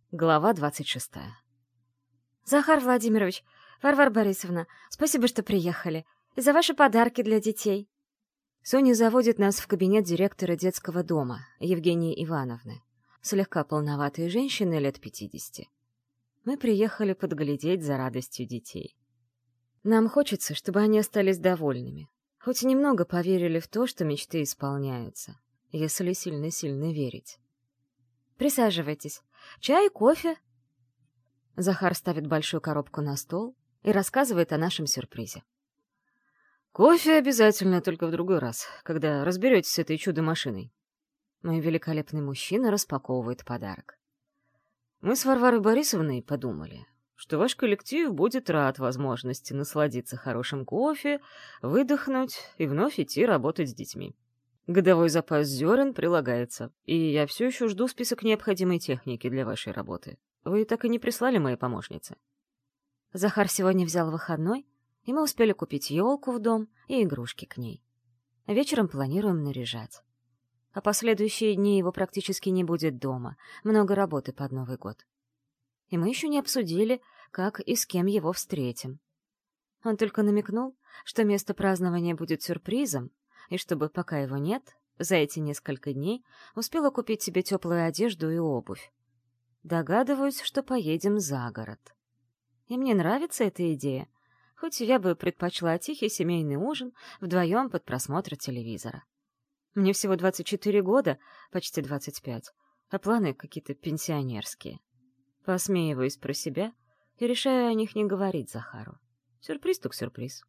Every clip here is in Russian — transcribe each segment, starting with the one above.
Глава 26. Захар Владимирович, Варвара Борисовна, спасибо, что приехали. И за ваши подарки для детей. Соня заводит нас в кабинет директора детского дома, Евгении Ивановны, слегка полноватой женщины лет 50. Мы приехали подглядеть за радостью детей. Нам хочется, чтобы они остались довольными, хоть немного поверили в то, что мечты исполняются, если сильно-сильно верить. Присаживайтесь. Чай, кофе? Захар ставит большую коробку на стол и рассказывает о нашем сюрпризе. Кофе обязательно, только в другой раз, когда разберетесь с этой чудо-машиной. Мой великолепный мужчина распаковывает подарок. Мы с Варварой Борисовной подумали, что ваш коллектив будет рад возможности насладиться хорошим кофе, выдохнуть и вновь идти работать с детьми. Годовой запас зерен прилагается, и я все еще жду список необходимой техники для вашей работы. Вы так и не прислали моей помощнице. Захар сегодня взял выходной, и мы успели купить елку в дом и игрушки к ней. Вечером планируем наряжать. А последующие дни его практически не будет дома, много работы под Новый год. И мы еще не обсудили, как и с кем его встретим. Он только намекнул, что место празднования будет сюрпризом, и чтобы, пока его нет, за эти несколько дней успела купить себе теплую одежду и обувь. Догадываюсь, что поедем за город. И мне нравится эта идея, хоть я бы предпочла тихий семейный ужин вдвоем под просмотр телевизора. Мне всего 24 года, почти 25, а планы какие-то пенсионерские. Посмеиваюсь про себя и решаю о них не говорить Захару. Сюрприз так сюрприз.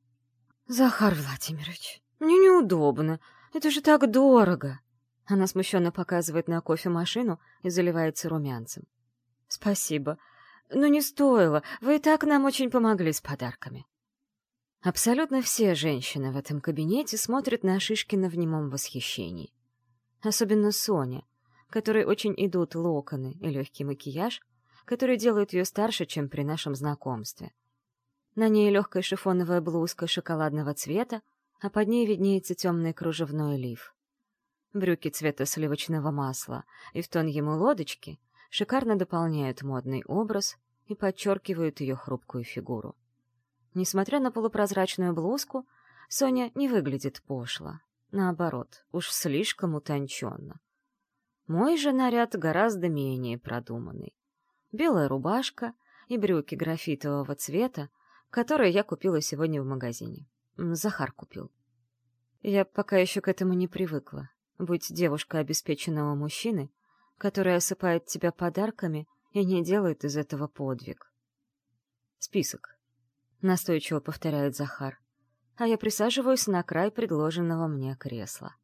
Захар Владимирович, мне неудобно. Это же так дорого. Она смущенно показывает на кофемашину и заливается румянцем. Спасибо. Но не стоило. Вы и так нам очень помогли с подарками. Абсолютно все женщины в этом кабинете смотрят на Шишкина в немом восхищении. Особенно Соня, которой очень идут локоны и легкий макияж, который делает ее старше, чем при нашем знакомстве. На ней легкая шифоновая блузка шоколадного цвета, а под ней виднеется темный кружевной лиф. Брюки цвета сливочного масла и в тон ему лодочки шикарно дополняют модный образ и подчеркивают ее хрупкую фигуру. Несмотря на полупрозрачную блузку, Соня не выглядит пошло. Наоборот, уж слишком утонченно. Мой же наряд гораздо менее продуманный. Белая рубашка и брюки графитового цвета, которые я купила сегодня в магазине. Захар купил. Я пока еще к этому не привыкла. Быть девушкой обеспеченного мужчины, который осыпает тебя подарками и не делает из этого подвиг. Список. Настойчиво повторяет Захар, а я присаживаюсь на край предложенного мне кресла.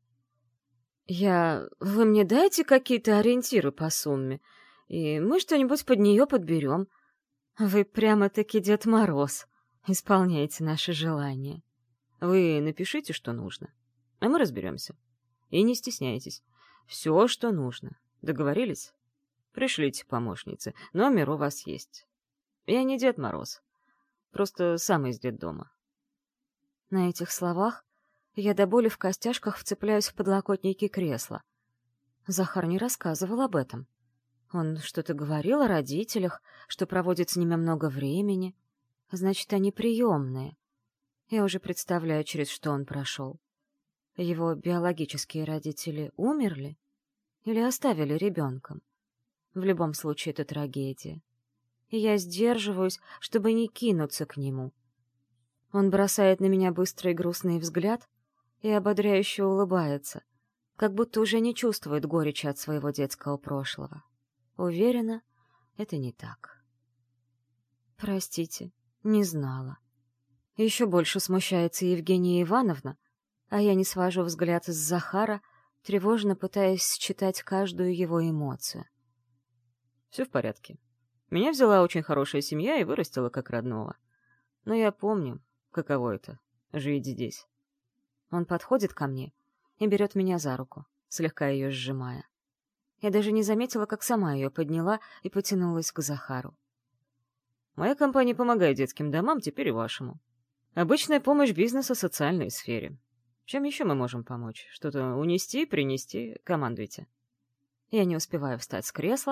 Вы мне дайте какие-то ориентиры по сумме, и мы что-нибудь под нее подберем. Вы прямо-таки Дед Мороз. Исполняете наши желания. Вы напишите, что нужно, а мы разберемся. И не стесняйтесь. Все, что нужно. Договорились? Пришлите помощнице. Номер у вас есть. Я не Дед Мороз. Просто сам из детдома. На этих словах я до боли в костяшках вцепляюсь в подлокотники кресла. Захар не рассказывал об этом. Он что-то говорил о родителях, что проводит с ними много времени. Значит, они приемные. Я уже представляю, через что он прошел. Его биологические родители умерли или оставили ребенком? В любом случае, это трагедия. И я сдерживаюсь, чтобы не кинуться к нему. Он бросает на меня быстрый грустный взгляд и ободряюще улыбается, как будто уже не чувствует горечи от своего детского прошлого. Уверена, это не так. Простите, не знала. Еще больше смущается Евгения Ивановна, а я не свожу взгляд с Захара, тревожно пытаясь считать каждую его эмоцию. Все в порядке. Меня взяла очень хорошая семья и вырастила как родного. Но я помню, каково это — жить здесь. Он подходит ко мне и берет меня за руку, слегка ее сжимая. Я даже не заметила, как сама ее подняла и потянулась к Захару. Моя компания помогает детским домам, теперь и вашему. Обычная помощь бизнеса социальной сфере. Чем еще мы можем помочь? Что-то унести, принести? Командуйте. Я не успеваю встать с кресла,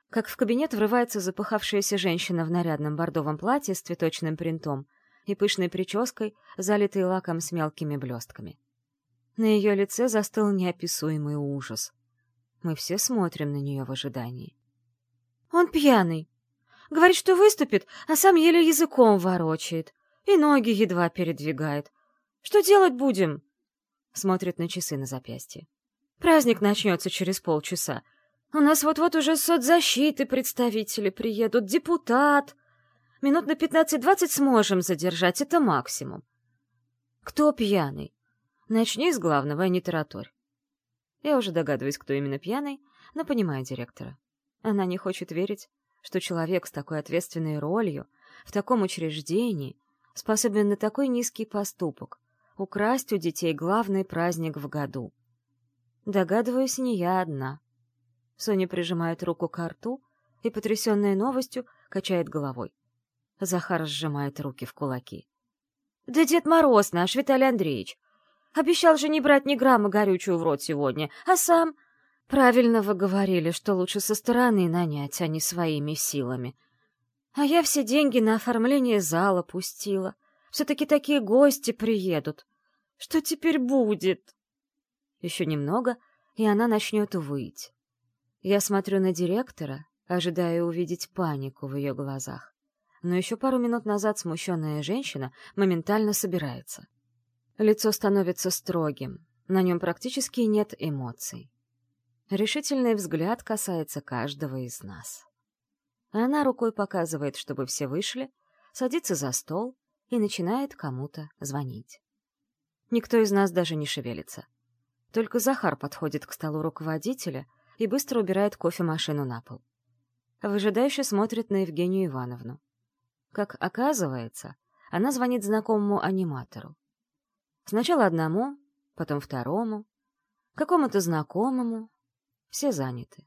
как в кабинет врывается запыхавшаяся женщина в нарядном бордовом платье с цветочным принтом и пышной прической, залитой лаком с мелкими блестками. На ее лице застыл неописуемый ужас. Мы все смотрим на нее в ожидании. «Он пьяный. Говорит, что выступит, а сам еле языком ворочает и ноги едва передвигает. Что делать будем?» Смотрит на часы на запястье. «Праздник начнется через полчаса. У нас вот-вот уже соцзащиты представители приедут, депутат. Минут на 15-20 сможем задержать, это максимум. Кто пьяный? Начни с главного, а не тараторь». Я уже догадываюсь, кто именно пьяный, но понимаю директора. Она не хочет верить, что человек с такой ответственной ролью, в таком учреждении, способен на такой низкий поступок — украсть у детей главный праздник в году. Догадываюсь, не я одна. Соня прижимает руку к рту и, потрясенная новостью, качает головой. Захар сжимает руки в кулаки. «Да Дед Мороз наш, Виталий Андреевич! Обещал же не брать ни грамма горючую в рот сегодня, а сам...» «Правильно вы говорили, что лучше со стороны нанять, а не своими силами. А я все деньги на оформление зала пустила. Все-таки такие гости приедут. Что теперь будет?» Еще немного, и она начнет выть. Я смотрю на директора, ожидая увидеть панику в ее глазах. Но еще пару минут назад смущенная женщина моментально собирается. Лицо становится строгим, на нем практически нет эмоций. Решительный взгляд касается каждого из нас. Она рукой показывает, чтобы все вышли, садится за стол и начинает кому-то звонить. Никто из нас даже не шевелится. Только Захар подходит к столу руководителя и быстро убирает кофемашину на пол. Выжидающе смотрит на Евгению Ивановну. Как оказывается, она звонит знакомому аниматору. Сначала одному, потом второму, какому-то знакомому. Все заняты.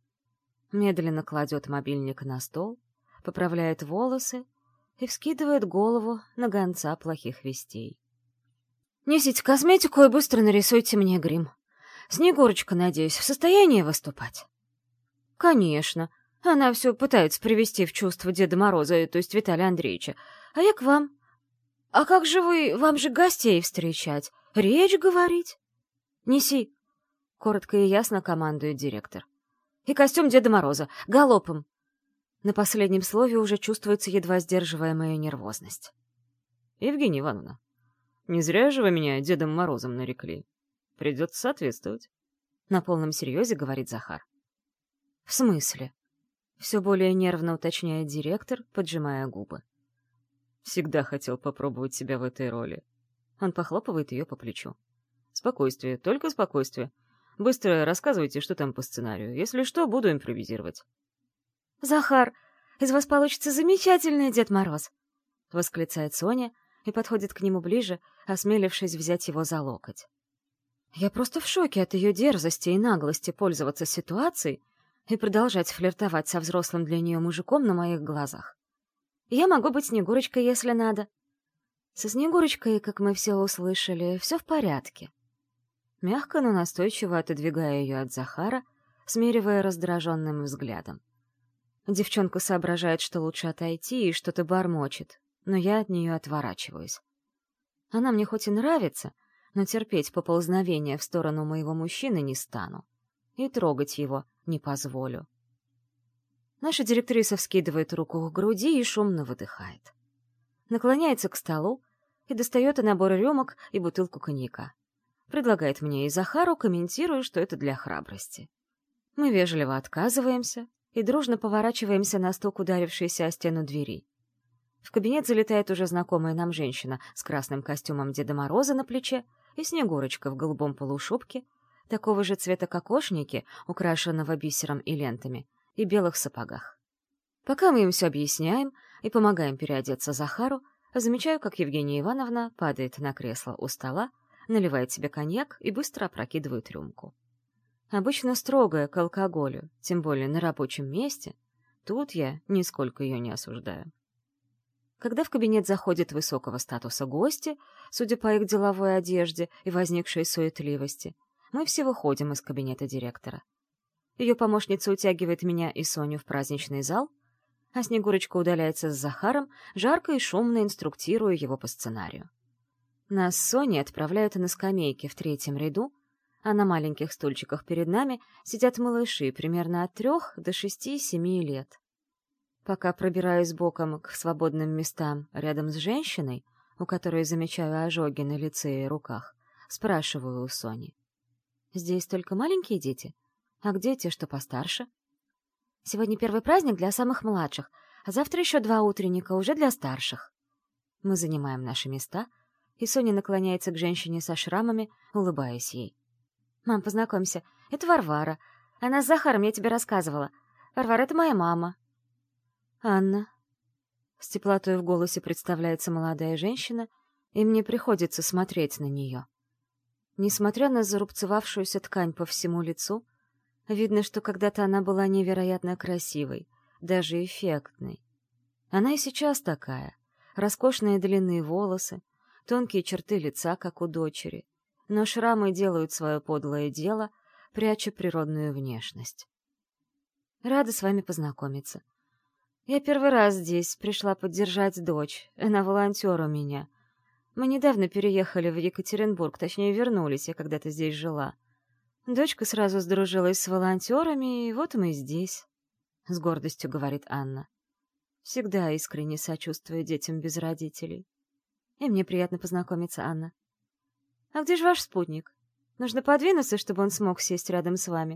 Медленно кладет мобильник на стол, поправляет волосы и вскидывает голову на гонца плохих вестей. «Несите косметику и быстро нарисуйте мне грим. Снегурочка, надеюсь, в состоянии выступать?» «Конечно. Она все пытается привести в чувство Деда Мороза, то есть Виталия Андреевича. А я к вам. А как же вы, вам же гостей встречать? Речь говорить?» «Неси», — коротко и ясно командует директор. «И костюм Деда Мороза, галопом». На последнем слове уже чувствуется едва сдерживаемая нервозность. «Евгения Ивановна, не зря же вы меня Дедом Морозом нарекли. Придется соответствовать», — на полном серьезе говорит Захар. «В смысле?» — все более нервно уточняет директор, поджимая губы. «Всегда хотел попробовать себя в этой роли». Он похлопывает ее по плечу. «Спокойствие, только спокойствие. Быстро рассказывайте, что там по сценарию. Если что, буду импровизировать». «Захар, из вас получится замечательный Дед Мороз!» — восклицает Соня и подходит к нему ближе, осмелившись взять его за локоть. Я просто в шоке от ее дерзости и наглости пользоваться ситуацией и продолжать флиртовать со взрослым для нее мужиком на моих глазах. Я могу быть Снегурочкой, если надо. Со Снегурочкой, как мы все услышали, все в порядке. Мягко, но настойчиво отодвигая ее от Захара, смиривая раздраженным взглядом. Девчонка соображает, что лучше отойти, и что-то бормочет, но я от нее отворачиваюсь. Она мне хоть и нравится, но терпеть поползновения в сторону моего мужчины не стану. И трогать его не позволю. Наша директриса вскидывает руку к груди и шумно выдыхает. Наклоняется к столу и достает набор рюмок и бутылку коньяка. Предлагает мне и Захару, комментируя, что это для храбрости. Мы вежливо отказываемся и дружно поворачиваемся на стук, ударившийся о стену двери. В кабинет залетает уже знакомая нам женщина с красным костюмом Деда Мороза на плече и Снегурочка в голубом полушубке, такого же цвета кокошники, украшенного бисером и лентами, и белых сапогах. Пока мы им все объясняем и помогаем переодеться Захару, замечаю, как Евгения Ивановна падает на кресло у стола, наливает себе коньяк и быстро опрокидывает рюмку. Обычно строгая к алкоголю, тем более на рабочем месте, тут я нисколько ее не осуждаю. Когда в кабинет заходят высокого статуса гости, судя по их деловой одежде и возникшей суетливости, мы все выходим из кабинета директора. Ее помощница утягивает меня и Соню в праздничный зал, а Снегурочка удаляется с Захаром, жарко и шумно инструктируя его по сценарию. Нас с Соней отправляют на скамейки в третьем ряду, а на маленьких стульчиках перед нами сидят малыши примерно от 3 до 6-7 лет. Пока пробираюсь боком к свободным местам рядом с женщиной, у которой замечаю ожоги на лице и руках, спрашиваю у Сони. «Здесь только маленькие дети? А где те, что постарше?» «Сегодня первый праздник для самых младших, а завтра еще 2 утренника уже для старших». Мы занимаем наши места, и Соня наклоняется к женщине со шрамами, улыбаясь ей. «Мам, познакомься, это Варвара. Она с Захаром, я тебе рассказывала. Варвара — это моя мама». «Анна». С теплотой в голосе представляется молодая женщина, и мне приходится смотреть на нее. Несмотря на зарубцевавшуюся ткань по всему лицу, видно, что когда-то она была невероятно красивой, даже эффектной. Она и сейчас такая. Роскошные длинные волосы, тонкие черты лица, как у дочери, но шрамы делают свое подлое дело, пряча природную внешность. Рада с вами познакомиться. Я первый раз здесь пришла поддержать дочь, она волонтер у меня. Мы недавно переехали в Екатеринбург, точнее, вернулись, я когда-то здесь жила. Дочка сразу сдружилась с волонтерами, и вот мы здесь, — с гордостью говорит Анна. Всегда искренне сочувствую детям без родителей. И мне приятно познакомиться, Анна. А где же ваш спутник? Нужно подвинуться, чтобы он смог сесть рядом с вами.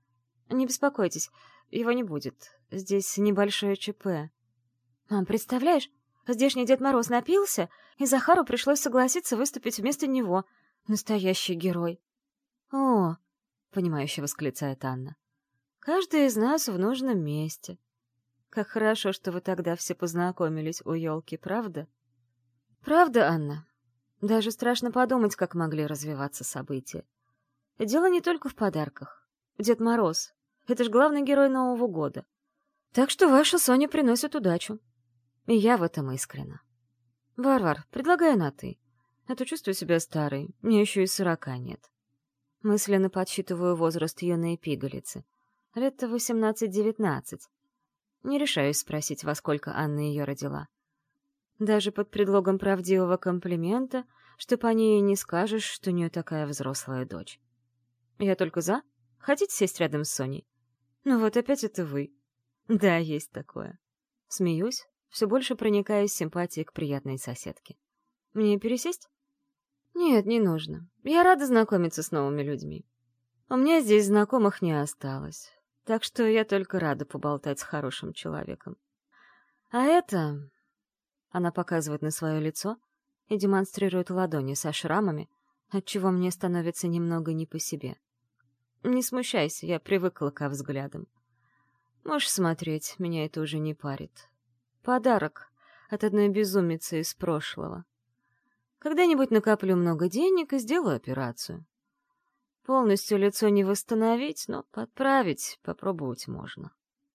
Не беспокойтесь, его не будет. Здесь небольшое ЧП. Мам, представляешь, здешний Дед Мороз напился, и Захару пришлось согласиться выступить вместо него. Настоящий герой. О, — понимающе восклицает Анна. Каждый из нас в нужном месте. Как хорошо, что вы тогда все познакомились у елки, правда? Правда, Анна? Даже страшно подумать, как могли развиваться события. Дело не только в подарках. Дед Мороз — это ж главный герой Нового года. Так что ваша Соня приносит удачу. И я в этом искренна. Варвар, предлагаю на «ты». А то чувствую себя старой, мне еще и 40 нет. Мысленно подсчитываю возраст юной пигалицы. Лет-то 18-19. Не решаюсь спросить, во сколько Анна ее родила. Даже под предлогом правдивого комплимента, что по ней не скажешь, что у нее такая взрослая дочь. Я только за. Хотите сесть рядом с Соней? Ну вот опять это вы. Да, есть такое. Смеюсь, все больше проникаюсь симпатией к приятной соседке. Мне пересесть? Нет, не нужно. Я рада знакомиться с новыми людьми. У меня здесь знакомых не осталось, так что я только рада поболтать с хорошим человеком. А это... Она показывает на свое лицо и демонстрирует ладони со шрамами, отчего мне становится немного не по себе. Не смущайся, я привыкла ко взглядам. Можешь смотреть, меня это уже не парит. Подарок от одной безумицы из прошлого. Когда-нибудь накоплю много денег и сделаю операцию. Полностью лицо не восстановить, но подправить попробовать можно.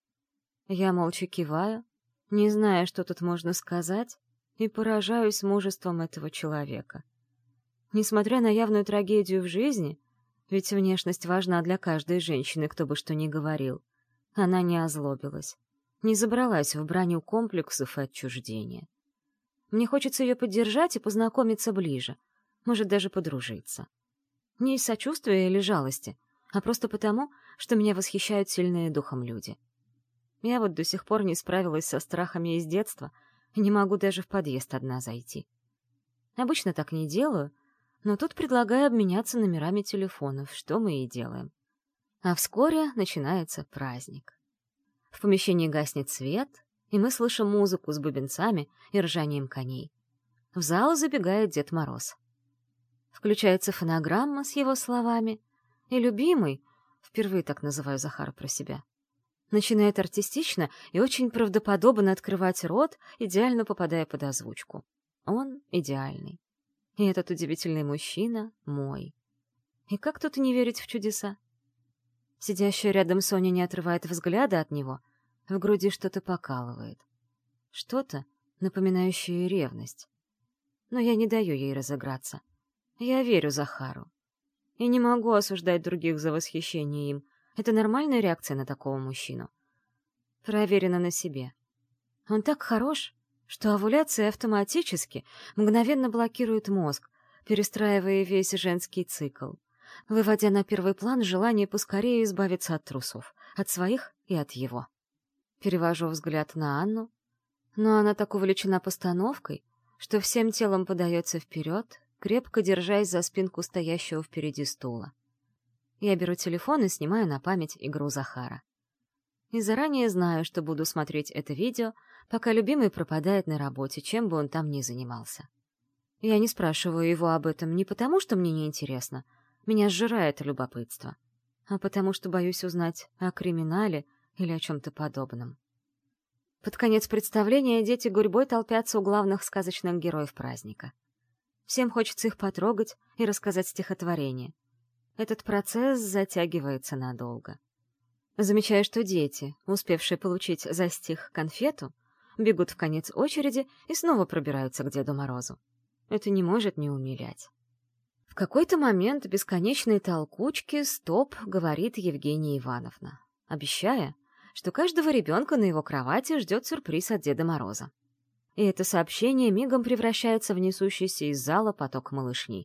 Я молча киваю, не зная, что тут можно сказать, и поражаюсь мужеством этого человека. Несмотря на явную трагедию в жизни, ведь внешность важна для каждой женщины, кто бы что ни говорил, она не озлобилась, не забралась в броню комплексов и отчуждения. Мне хочется ее поддержать и познакомиться ближе, может, даже подружиться. Не из сочувствия или жалости, а просто потому, что меня восхищают сильные духом люди. Я вот до сих пор не справилась со страхами из детства и не могу даже в подъезд одна зайти. Обычно так не делаю, но тут предлагаю обменяться номерами телефонов, что мы и делаем. А вскоре начинается праздник. В помещении гаснет свет, и мы слышим музыку с бубенцами и ржанием коней. В зал забегает Дед Мороз. Включается фонограмма с его словами, и любимый, впервые так называю Захара про себя, начинает артистично и очень правдоподобно открывать рот, идеально попадая под озвучку. Он идеальный. И этот удивительный мужчина мой. И как тут не верить в чудеса? Сидящая рядом Соня не отрывает взгляда от него, в груди что-то покалывает. Что-то, напоминающее ревность. Но я не даю ей разыграться. Я верю Захару. И не могу осуждать других за восхищение им, Это нормальная реакция на такого мужчину. Проверено на себе. Он так хорош, что овуляция автоматически мгновенно блокирует мозг, перестраивая весь женский цикл, выводя на первый план желание поскорее избавиться от трусов, от своих и от его. Перевожу взгляд на Анну, но она так увлечена постановкой, что всем телом подается вперед, крепко держась за спинку стоящего впереди стула. Я беру телефон и снимаю на память игру Захара. И заранее знаю, что буду смотреть это видео, пока любимый пропадает на работе, чем бы он там ни занимался. Я не спрашиваю его об этом не потому, что мне неинтересно, меня сжирает любопытство, а потому что боюсь узнать о криминале или о чем-то подобном. Под конец представления дети гурьбой толпятся у главных сказочных героев праздника. Всем хочется их потрогать и рассказать стихотворение. Этот процесс затягивается надолго. Замечаю, что дети, успевшие получить за стих конфету, бегут в конец очереди и снова пробираются к Деду Морозу. Это не может не умилять. В какой-то момент бесконечной толкучки «стоп», говорит Евгения Ивановна, обещая, что каждого ребенка на его кровати ждет сюрприз от Деда Мороза. И это сообщение мигом превращается в несущийся из зала поток малышней.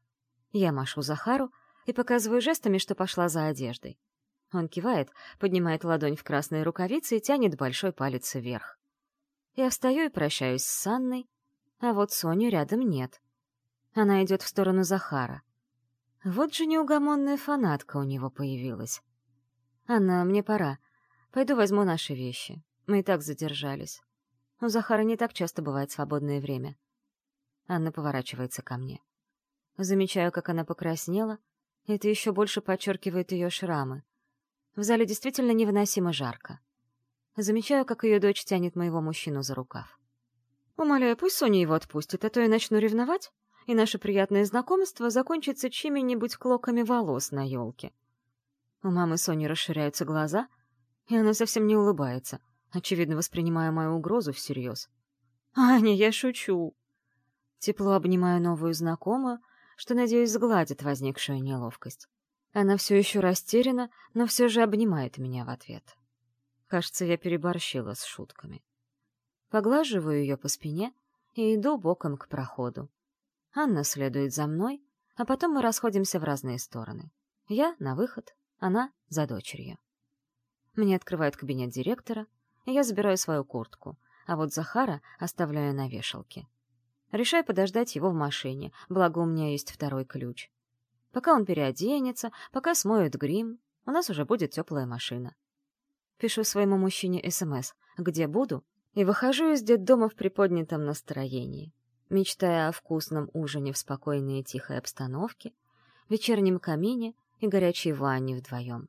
Я машу Захару и показываю жестами, что пошла за одеждой. Он кивает, поднимает ладонь в красные рукавицы и тянет большой палец вверх. Я встаю и прощаюсь с Анной, а вот Сони рядом нет. Она идет в сторону Захара. Вот же неугомонная фанатка у него появилась. «Анна, мне пора. Пойду возьму наши вещи. Мы и так задержались. У Захара не так часто бывает свободное время». Анна поворачивается ко мне. Замечаю, как она покраснела. Это еще больше подчеркивает ее шрамы. В зале действительно невыносимо жарко. Замечаю, как ее дочь тянет моего мужчину за рукав. Умоляю, пусть Соня его отпустит, а то я начну ревновать, и наше приятное знакомство закончится чьими-нибудь клоками волос на елке. У мамы Сони расширяются глаза, и она совсем не улыбается, очевидно воспринимая мою угрозу всерьез. «Аня, я шучу!» Тепло обнимаю новую знакомую, что, надеюсь, сгладит возникшую неловкость. Она все еще растеряна, но все же обнимает меня в ответ. Кажется, я переборщила с шутками. Поглаживаю ее по спине и иду боком к проходу. Анна следует за мной, а потом мы расходимся в разные стороны. Я на выход, она за дочерью. Мне открывают кабинет директора, и я забираю свою куртку, а вот Захара оставляю на вешалке. Решаю подождать его в машине, благо у меня есть второй ключ. Пока он переоденется, пока смоет грим, у нас уже будет теплая машина. Пишу своему мужчине СМС, где буду, и выхожу из детдома в приподнятом настроении, мечтая о вкусном ужине в спокойной и тихой обстановке, вечернем камине и горячей ванне вдвоем.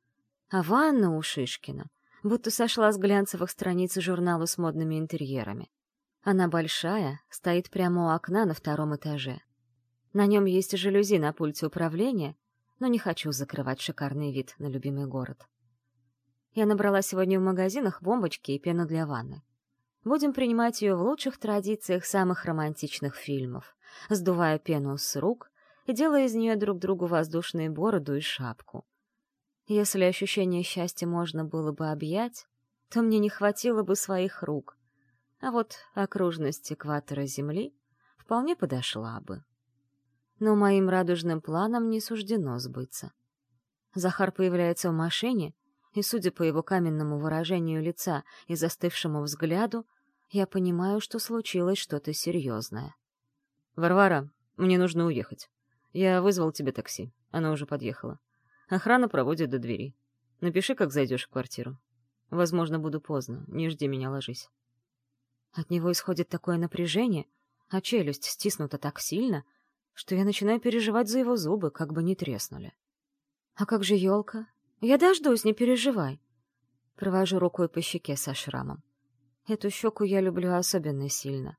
А ванна у Шишкина будто сошла с глянцевых страниц журнала с модными интерьерами. Она большая, стоит прямо у окна на втором этаже. На нем есть жалюзи на пульте управления, но не хочу закрывать шикарный вид на любимый город. Я набрала сегодня в магазинах бомбочки и пену для ванны. Будем принимать ее в лучших традициях самых романтичных фильмов, сдувая пену с рук и делая из нее друг другу воздушные бороду и шапку. Если ощущение счастья можно было бы объять, то мне не хватило бы своих рук, а вот окружность экватора Земли вполне подошла бы. Но моим радужным планам не суждено сбыться. Захар появляется в машине, и, судя по его каменному выражению лица и застывшему взгляду, я понимаю, что случилось что-то серьезное. «Варвара, мне нужно уехать. Я вызвал тебе такси, оно уже подъехало. Охрана проводит до двери. Напиши, как зайдешь в квартиру. Возможно, буду поздно, не жди меня, ложись». От него исходит такое напряжение, а челюсть стиснута так сильно, что я начинаю переживать за его зубы, как бы не треснули. «А как же елка? Я дождусь, не переживай». Провожу рукой по щеке со шрамом. Эту щеку я люблю особенно сильно.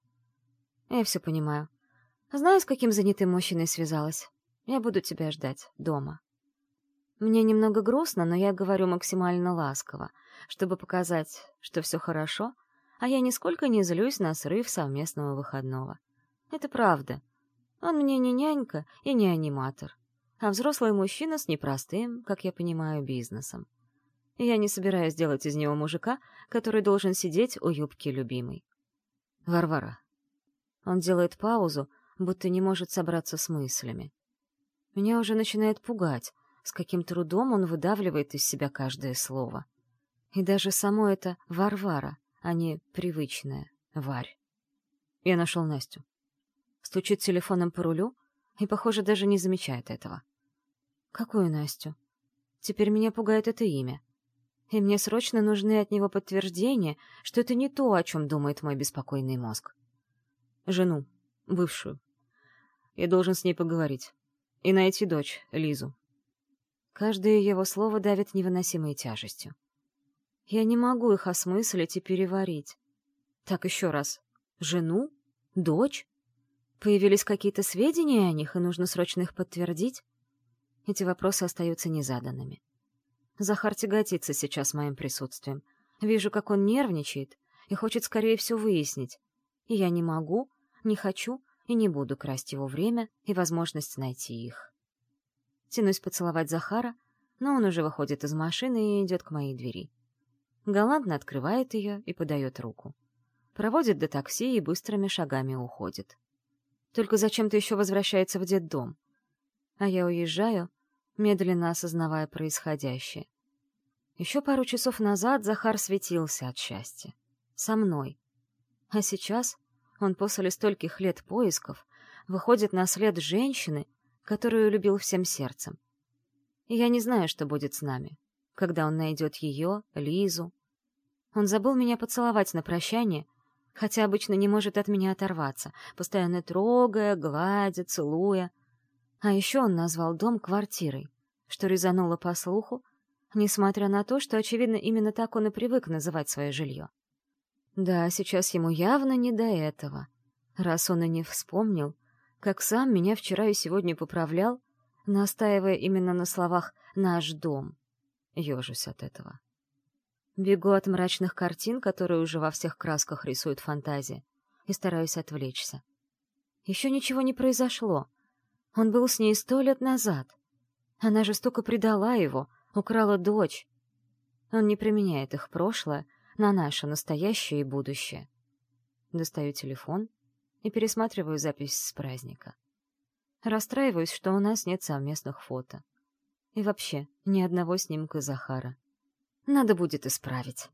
Я все понимаю. Знаю, с каким занятым мужчиной связалась. Я буду тебя ждать дома. Мне немного грустно, но я говорю максимально ласково, чтобы показать, что все хорошо, а я нисколько не злюсь на срыв совместного выходного. Это правда. Он мне не нянька и не аниматор. а взрослый мужчина с непростым, как я понимаю, бизнесом. Я не собираюсь делать из него мужика, который должен сидеть у юбки любимой. Варвара. Он делает паузу, будто не может собраться с мыслями. Меня уже начинает пугать, с каким трудом он выдавливает из себя каждое слово. И даже само это Варвара, а не привычная Варь. Я нашел Настю. Стучит телефоном по рулю и, похоже, даже не замечает этого. Какую Настю? Теперь меня пугает это имя. И мне срочно нужны от него подтверждения, что это не то, о чем думает мой беспокойный мозг. Жену, бывшую. Я должен с ней поговорить. И найти дочь, Лизу. Каждое его слово давит невыносимой тяжестью. Я не могу их осмыслить и переварить. Так, еще раз. Жену? Дочь? Появились какие-то сведения о них, и нужно срочно их подтвердить? Эти вопросы остаются незаданными. Захар тяготится сейчас моим присутствием. Вижу, как он нервничает и хочет скорее все выяснить. И я не могу, не хочу и не буду красть его время и возможность найти их. Тянусь поцеловать Захара, но он уже выходит из машины и идет к моей двери. Галантно открывает ее и подает руку. Проводит до такси и быстрыми шагами уходит. Только зачем-то еще возвращается в детдом. А я уезжаю, медленно осознавая происходящее. Еще пару часов назад Захар светился от счастья. Со мной. А сейчас он после стольких лет поисков выходит на след женщины, которую любил всем сердцем. И я не знаю, что будет с нами, когда он найдет ее, Лизу. Он забыл меня поцеловать на прощание, хотя обычно не может от меня оторваться, постоянно трогая, гладя, целуя. А еще он назвал дом квартирой, что резануло по слуху, несмотря на то, что, очевидно, именно так он и привык называть свое жилье. Да, сейчас ему явно не до этого, раз он и не вспомнил, как сам меня вчера и сегодня поправлял, настаивая именно на словах «наш дом». Ёжусь от этого. Бегу от мрачных картин, которые уже во всех красках рисует фантазия, и стараюсь отвлечься. Еще ничего не произошло. Он был с ней 100 лет назад. Она жестоко предала его, украла дочь. Он не применяет их прошлое на наше настоящее и будущее. Достаю телефон и пересматриваю запись с праздника. Расстраиваюсь, что у нас нет совместных фото. И вообще, ни одного снимка Захара. Надо будет исправить.